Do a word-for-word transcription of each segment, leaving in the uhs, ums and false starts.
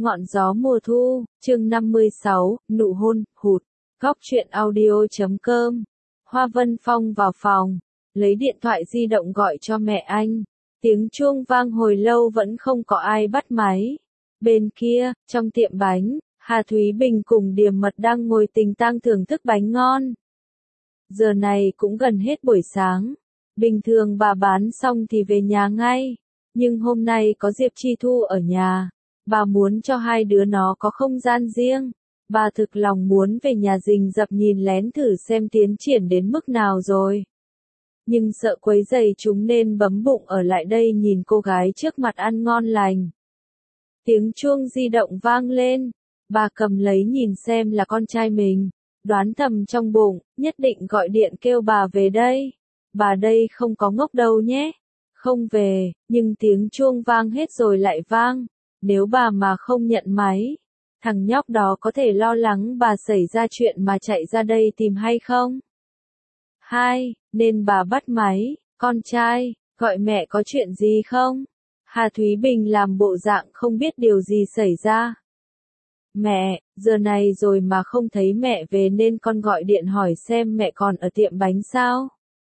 Ngọn gió mùa thu, chương năm mươi sáu, nụ hôn, hụt. Góc truyện audio chấm com. Hoa Vân Phong vào phòng, lấy điện thoại di động gọi cho mẹ anh. Tiếng chuông vang hồi lâu vẫn không có ai bắt máy. Bên kia, trong tiệm bánh, Hà Thúy Bình cùng Điềm Mật đang ngồi tình tang thưởng thức bánh ngon. Giờ này cũng gần hết buổi sáng. Bình thường bà bán xong thì về nhà ngay. Nhưng hôm nay có Diệp Chi Thu ở nhà. Bà muốn cho hai đứa nó có không gian riêng. Bà thực lòng muốn về nhà rình rập nhìn lén thử xem tiến triển đến mức nào rồi. Nhưng sợ quấy rầy chúng nên bấm bụng ở lại đây nhìn cô gái trước mặt ăn ngon lành. Tiếng chuông di động vang lên. Bà cầm lấy nhìn xem là con trai mình. Đoán thầm trong bụng, nhất định gọi điện kêu bà về đây. Bà đây không có ngốc đâu nhé. Không về, nhưng tiếng chuông vang hết rồi lại vang. Nếu bà mà không nhận máy, thằng nhóc đó có thể lo lắng bà xảy ra chuyện mà chạy ra đây tìm hay không? Hai, nên bà bắt máy, con trai, gọi mẹ có chuyện gì không? Hà Thúy Bình làm bộ dạng không biết điều gì xảy ra. Mẹ, giờ này rồi mà không thấy mẹ về nên con gọi điện hỏi xem mẹ còn ở tiệm bánh sao?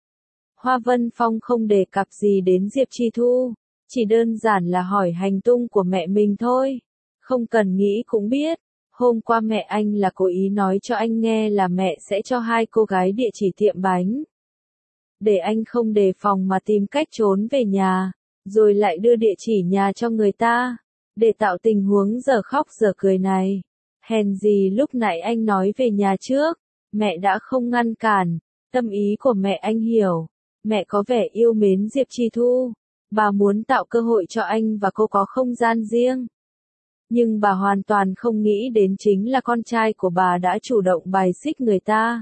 Hoa Vân Phong không đề cập gì đến Diệp Chi Thu. Chỉ đơn giản là hỏi hành tung của mẹ mình thôi. Không cần nghĩ cũng biết. Hôm qua mẹ anh là cố ý nói cho anh nghe là mẹ sẽ cho hai cô gái địa chỉ tiệm bánh. Để anh không đề phòng mà tìm cách trốn về nhà. Rồi lại đưa địa chỉ nhà cho người ta. Để tạo tình huống giờ khóc giờ cười này. Hèn gì lúc nãy anh nói về nhà trước. Mẹ đã không ngăn cản. Tâm ý của mẹ anh hiểu. Mẹ có vẻ yêu mến Diệp Chi Thu. Bà muốn tạo cơ hội cho anh và cô có không gian riêng. Nhưng bà hoàn toàn không nghĩ đến chính là con trai của bà đã chủ động bài xích người ta.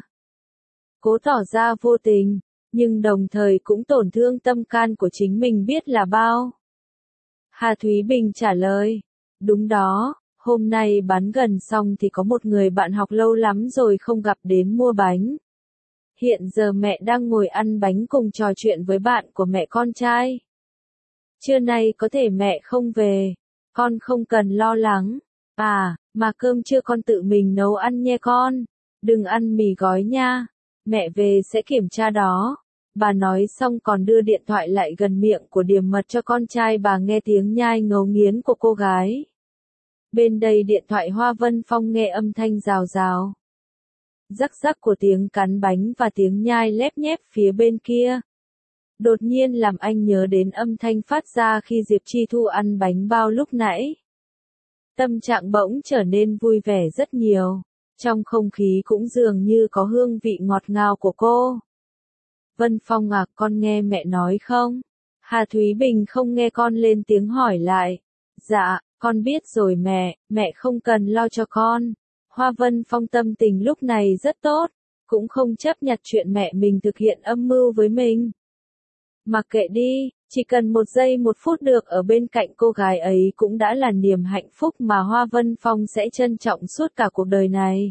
Cố tỏ ra vô tình, nhưng đồng thời cũng tổn thương tâm can của chính mình biết là bao. Hà Thúy Bình trả lời. Đúng đó, hôm nay bán gần xong thì có một người bạn học lâu lắm rồi không gặp đến mua bánh. Hiện giờ mẹ đang ngồi ăn bánh cùng trò chuyện với bạn của mẹ con trai. Trưa nay có thể mẹ không về, con không cần lo lắng. À, mà cơm trưa con tự mình nấu ăn nha con, đừng ăn mì gói nha, mẹ về sẽ kiểm tra đó. Bà nói xong còn đưa điện thoại lại gần miệng của Điềm Mật cho con trai bà nghe tiếng nhai ngấu nghiến của cô gái. Bên đây điện thoại Hoa Vân Phong nghe âm thanh rào rào. Rắc rắc của tiếng cắn bánh và tiếng nhai lép nhép phía bên kia. Đột nhiên làm anh nhớ đến âm thanh phát ra khi Diệp Chi Thu ăn bánh bao lúc nãy. Tâm trạng bỗng trở nên vui vẻ rất nhiều. Trong không khí cũng dường như có hương vị ngọt ngào của cô. Vân Phong à, con nghe mẹ nói không? Hà Thúy Bình không nghe con lên tiếng hỏi lại. Dạ, con biết rồi mẹ, mẹ không cần lo cho con. Hoa Vân Phong tâm tình lúc này rất tốt, cũng không chấp nhặt chuyện mẹ mình thực hiện âm mưu với mình. Mặc kệ đi, chỉ cần một giây một phút được ở bên cạnh cô gái ấy cũng đã là niềm hạnh phúc mà Hoa Vân Phong sẽ trân trọng suốt cả cuộc đời này.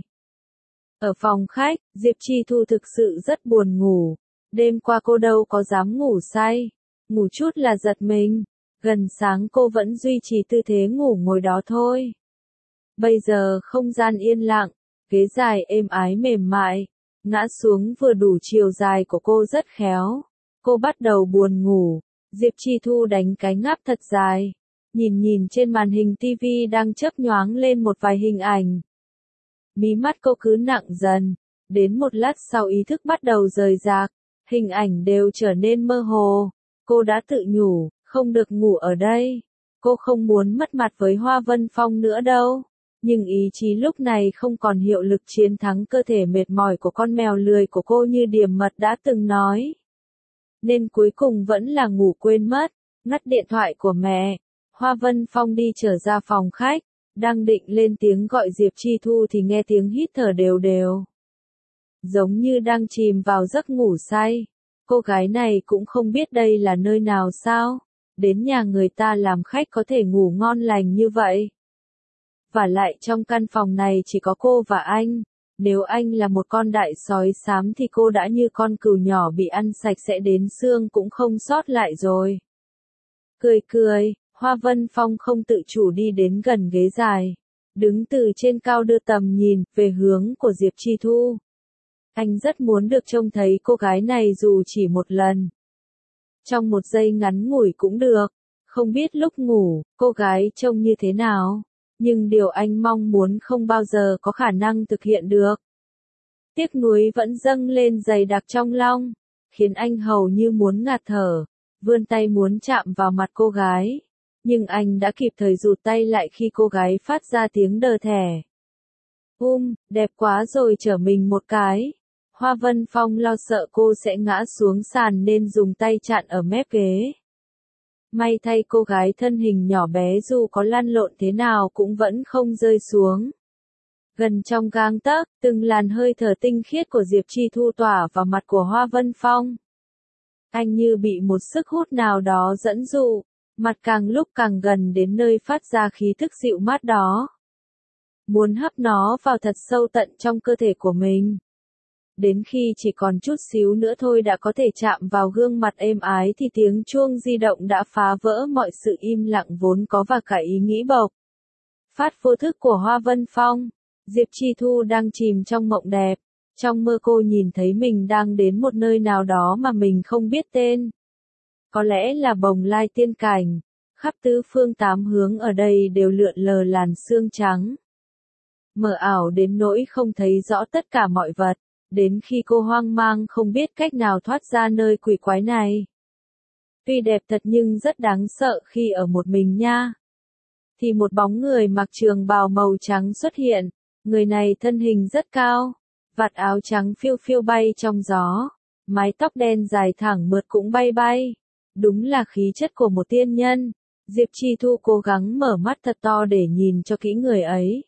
Ở phòng khách, Diệp Chi Thu thực sự rất buồn ngủ. Đêm qua cô đâu có dám ngủ say. Ngủ chút là giật mình. Gần sáng cô vẫn duy trì tư thế ngủ ngồi đó thôi. Bây giờ không gian yên lặng, ghế dài êm ái mềm mại. Ngã xuống vừa đủ chiều dài của cô rất khéo. Cô bắt đầu buồn ngủ. Diệp Chi Thu đánh cái ngáp thật dài. Nhìn nhìn trên màn hình tivi đang chớp nhoáng lên một vài hình ảnh. Mí mắt cô cứ nặng dần. Đến một lát sau ý thức bắt đầu rời rạc. Hình ảnh đều trở nên mơ hồ. Cô đã tự nhủ, không được ngủ ở đây. Cô không muốn mất mặt với Hoa Vân Phong nữa đâu. Nhưng ý chí lúc này không còn hiệu lực chiến thắng cơ thể mệt mỏi của con mèo lười của cô như Điềm Mật đã từng nói. Nên cuối cùng vẫn là ngủ quên mất, ngắt điện thoại của mẹ. Hoa Vân Phong đi trở ra phòng khách, đang định lên tiếng gọi Diệp Chi Thu thì nghe tiếng hít thở đều đều. Giống như đang chìm vào giấc ngủ say. Cô gái này cũng không biết đây là nơi nào sao. Đến nhà người ta làm khách có thể ngủ ngon lành như vậy. Và lại trong căn phòng này chỉ có cô và anh. Nếu anh là một con đại sói xám thì cô đã như con cừu nhỏ bị ăn sạch sẽ đến xương cũng không sót lại rồi. Cười cười, Hoa Vân Phong không tự chủ đi đến gần ghế dài, đứng từ trên cao đưa tầm nhìn về hướng của Diệp Chi Thu. Anh rất muốn được trông thấy cô gái này dù chỉ một lần. Trong một giây ngắn ngủi cũng được, không biết lúc ngủ, cô gái trông như thế nào, nhưng điều anh mong muốn không bao giờ có khả năng thực hiện được. Tiếc nuối vẫn dâng lên dày đặc trong lòng, khiến anh hầu như muốn ngạt thở, vươn tay muốn chạm vào mặt cô gái. Nhưng anh đã kịp thời rụt tay lại khi cô gái phát ra tiếng đờ thẻ. Um, đẹp quá rồi trở mình một cái. Hoa Vân Phong lo sợ cô sẽ ngã xuống sàn nên dùng tay chặn ở mép ghế. May thay cô gái thân hình nhỏ bé dù có lăn lộn thế nào cũng vẫn không rơi xuống. Gần trong gang tấc, từng làn hơi thở tinh khiết của Diệp Chi Thu tỏa vào mặt của Hoa Vân Phong. Anh như bị một sức hút nào đó dẫn dụ, mặt càng lúc càng gần đến nơi phát ra khí thức dịu mát đó. Muốn hấp nó vào thật sâu tận trong cơ thể của mình. Đến khi chỉ còn chút xíu nữa thôi đã có thể chạm vào gương mặt êm ái thì tiếng chuông di động đã phá vỡ mọi sự im lặng vốn có và cả ý nghĩ bộc phát vô thức của Hoa Vân Phong. Diệp Chi Thu đang chìm trong mộng đẹp. Trong mơ cô nhìn thấy mình đang đến một nơi nào đó mà mình không biết tên. Có lẽ là Bồng Lai tiên cảnh. Khắp tứ phương tám hướng ở đây đều lượn lờ làn sương trắng. Mờ ảo đến nỗi không thấy rõ tất cả mọi vật. Đến khi cô hoang mang không biết cách nào thoát ra nơi quỷ quái này. Tuy đẹp thật nhưng rất đáng sợ khi ở một mình nha. Thì một bóng người mặc trường bào màu trắng xuất hiện. Người này thân hình rất cao. Vạt áo trắng phiêu phiêu bay trong gió. Mái tóc đen dài thẳng mượt cũng bay bay. Đúng là khí chất của một tiên nhân. Diệp Chi Thu cố gắng mở mắt thật to để nhìn cho kỹ người ấy.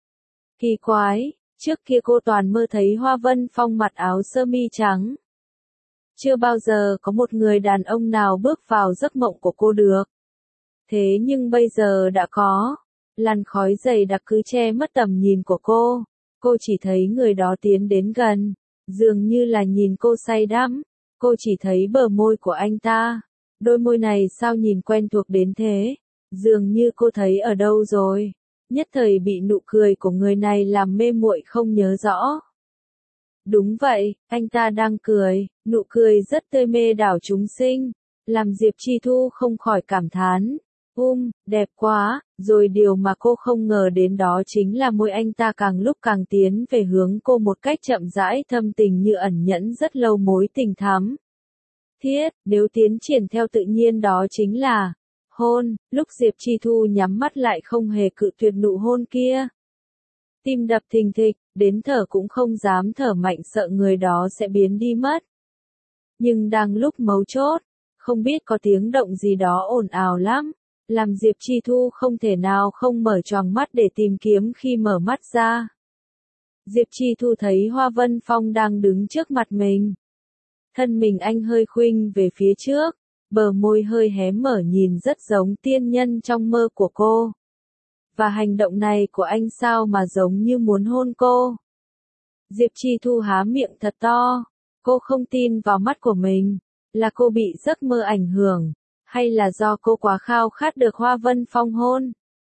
Kỳ quái. Trước kia cô toàn mơ thấy Hoa Vân Phong mặc áo sơ mi trắng. Chưa bao giờ có một người đàn ông nào bước vào giấc mộng của cô được. Thế nhưng bây giờ đã có. Làn khói dày đặc cứ che mất tầm nhìn của cô. Cô chỉ thấy người đó tiến đến gần. Dường như là nhìn cô say đắm. Cô chỉ thấy bờ môi của anh ta. Đôi môi này sao nhìn quen thuộc đến thế. Dường như cô thấy ở đâu rồi. Nhất thời bị nụ cười của người này làm mê muội không nhớ rõ. Đúng vậy, anh ta đang cười, nụ cười rất tươi mê đảo chúng sinh, làm Diệp Chi Thu không khỏi cảm thán. Um, đẹp quá, rồi điều mà cô không ngờ đến đó chính là môi anh ta càng lúc càng tiến về hướng cô một cách chậm rãi thâm tình như ẩn nhẫn rất lâu mối tình thắm. Thiết, nếu tiến triển theo tự nhiên đó chính là hôn, lúc Diệp Chi Thu nhắm mắt lại không hề cự tuyệt nụ hôn kia. Tim đập thình thịch, đến thở cũng không dám thở mạnh sợ người đó sẽ biến đi mất. Nhưng đang lúc mấu chốt, không biết có tiếng động gì đó ồn ào lắm, làm Diệp Chi Thu không thể nào không mở choàng mắt để tìm kiếm khi mở mắt ra. Diệp Chi Thu thấy Hoa Vân Phong đang đứng trước mặt mình. Thân mình anh hơi khuynh về phía trước. Bờ môi hơi hé mở nhìn rất giống tiên nhân trong mơ của cô. Và hành động này của anh sao mà giống như muốn hôn cô. Diệp Chi Thu há miệng thật to. Cô không tin vào mắt của mình. Là cô bị giấc mơ ảnh hưởng. Hay là do cô quá khao khát được Hoa Vân Phong hôn.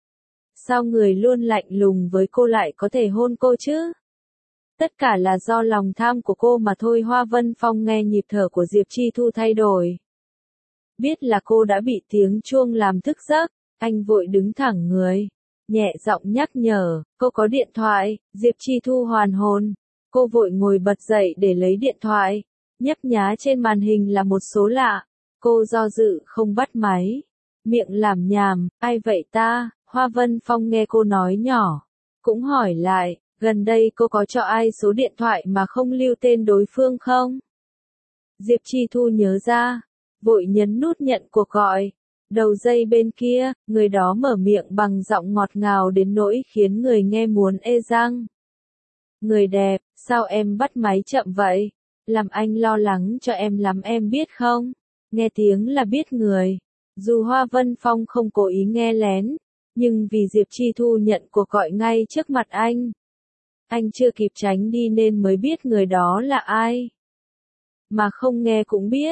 Sao người luôn lạnh lùng với cô lại có thể hôn cô chứ? Tất cả là do lòng tham của cô mà thôi. Hoa Vân Phong nghe nhịp thở của Diệp Chi Thu thay đổi. Biết là cô đã bị tiếng chuông làm thức giấc, anh vội đứng thẳng người, nhẹ giọng nhắc nhở, cô có điện thoại. Diệp Chi Thu hoàn hồn, cô vội ngồi bật dậy để lấy điện thoại, nhấp nhá trên màn hình là một số lạ, cô do dự không bắt máy, miệng làm nhảm, ai vậy ta? Hoa Vân Phong nghe cô nói nhỏ, cũng hỏi lại, gần đây cô có cho ai số điện thoại mà không lưu tên đối phương không? Diệp Chi Thu nhớ ra. Vội nhấn nút nhận cuộc gọi. Đầu dây bên kia, người đó mở miệng bằng giọng ngọt ngào đến nỗi khiến người nghe muốn ê răng. Người đẹp, sao em bắt máy chậm vậy? Làm anh lo lắng cho em lắm em biết không? Nghe tiếng là biết người. Dù Hoa Vân Phong không cố ý nghe lén, nhưng vì Diệp Chi Thu nhận cuộc gọi ngay trước mặt anh. Anh chưa kịp tránh đi nên mới biết người đó là ai. Mà không nghe cũng biết.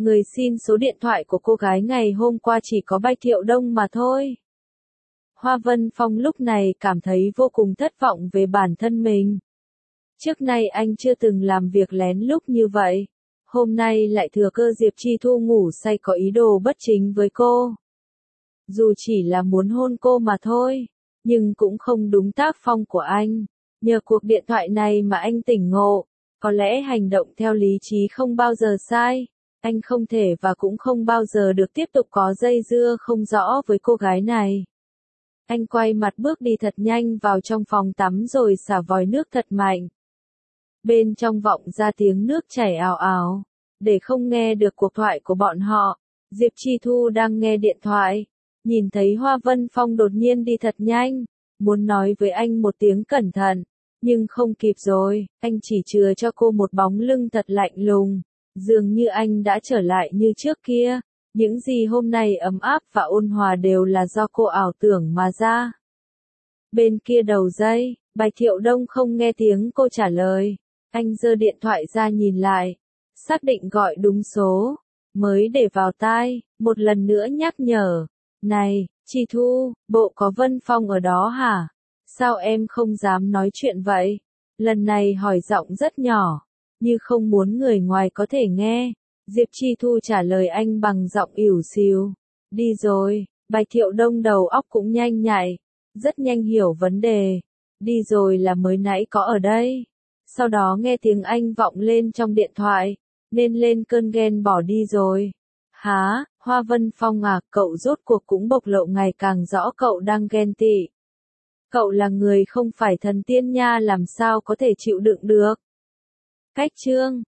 Người xin số điện thoại của cô gái ngày hôm qua chỉ có Bạch Thiệu Đông mà thôi. Hoa Vân Phong lúc này cảm thấy vô cùng thất vọng về bản thân mình. Trước nay anh chưa từng làm việc lén lút như vậy. Hôm nay lại thừa cơ Diệp Chi Thu ngủ say có ý đồ bất chính với cô. Dù chỉ là muốn hôn cô mà thôi, nhưng cũng không đúng tác phong của anh. Nhờ cuộc điện thoại này mà anh tỉnh ngộ, có lẽ hành động theo lý trí không bao giờ sai. Anh không thể và cũng không bao giờ được tiếp tục có dây dưa không rõ với cô gái này. Anh quay mặt bước đi thật nhanh vào trong phòng tắm rồi xả vòi nước thật mạnh. Bên trong vọng ra tiếng nước chảy ào ào. Để không nghe được cuộc thoại của bọn họ, Diệp Chi Thu đang nghe điện thoại. Nhìn thấy Hoa Vân Phong đột nhiên đi thật nhanh, muốn nói với anh một tiếng cẩn thận, nhưng không kịp rồi, anh chỉ chừa cho cô một bóng lưng thật lạnh lùng. Dường như anh đã trở lại như trước kia, những gì hôm nay ấm áp và ôn hòa đều là do cô ảo tưởng mà ra. Bên kia đầu dây, Bạch Thiệu Đông không nghe tiếng cô trả lời, anh giơ điện thoại ra nhìn lại, xác định gọi đúng số, mới để vào tai, một lần nữa nhắc nhở, này, Chi Thu, bộ có Vân Phong ở đó hả? Sao em không dám nói chuyện vậy? Lần này hỏi giọng rất nhỏ, như không muốn người ngoài có thể nghe. Diệp Chi Thu trả lời anh bằng giọng ỉu xìu. Đi rồi, Bạch Thiệu Đông đầu óc cũng nhanh nhạy, rất nhanh hiểu vấn đề. Đi rồi là mới nãy có ở đây. Sau đó nghe tiếng anh vọng lên trong điện thoại, nên lên cơn ghen bỏ đi rồi. Hả, Hoa Vân Phong à, cậu rốt cuộc cũng bộc lộ ngày càng rõ cậu đang ghen tị. Cậu là người không phải thần tiên nha, làm sao có thể chịu đựng được. Cách chương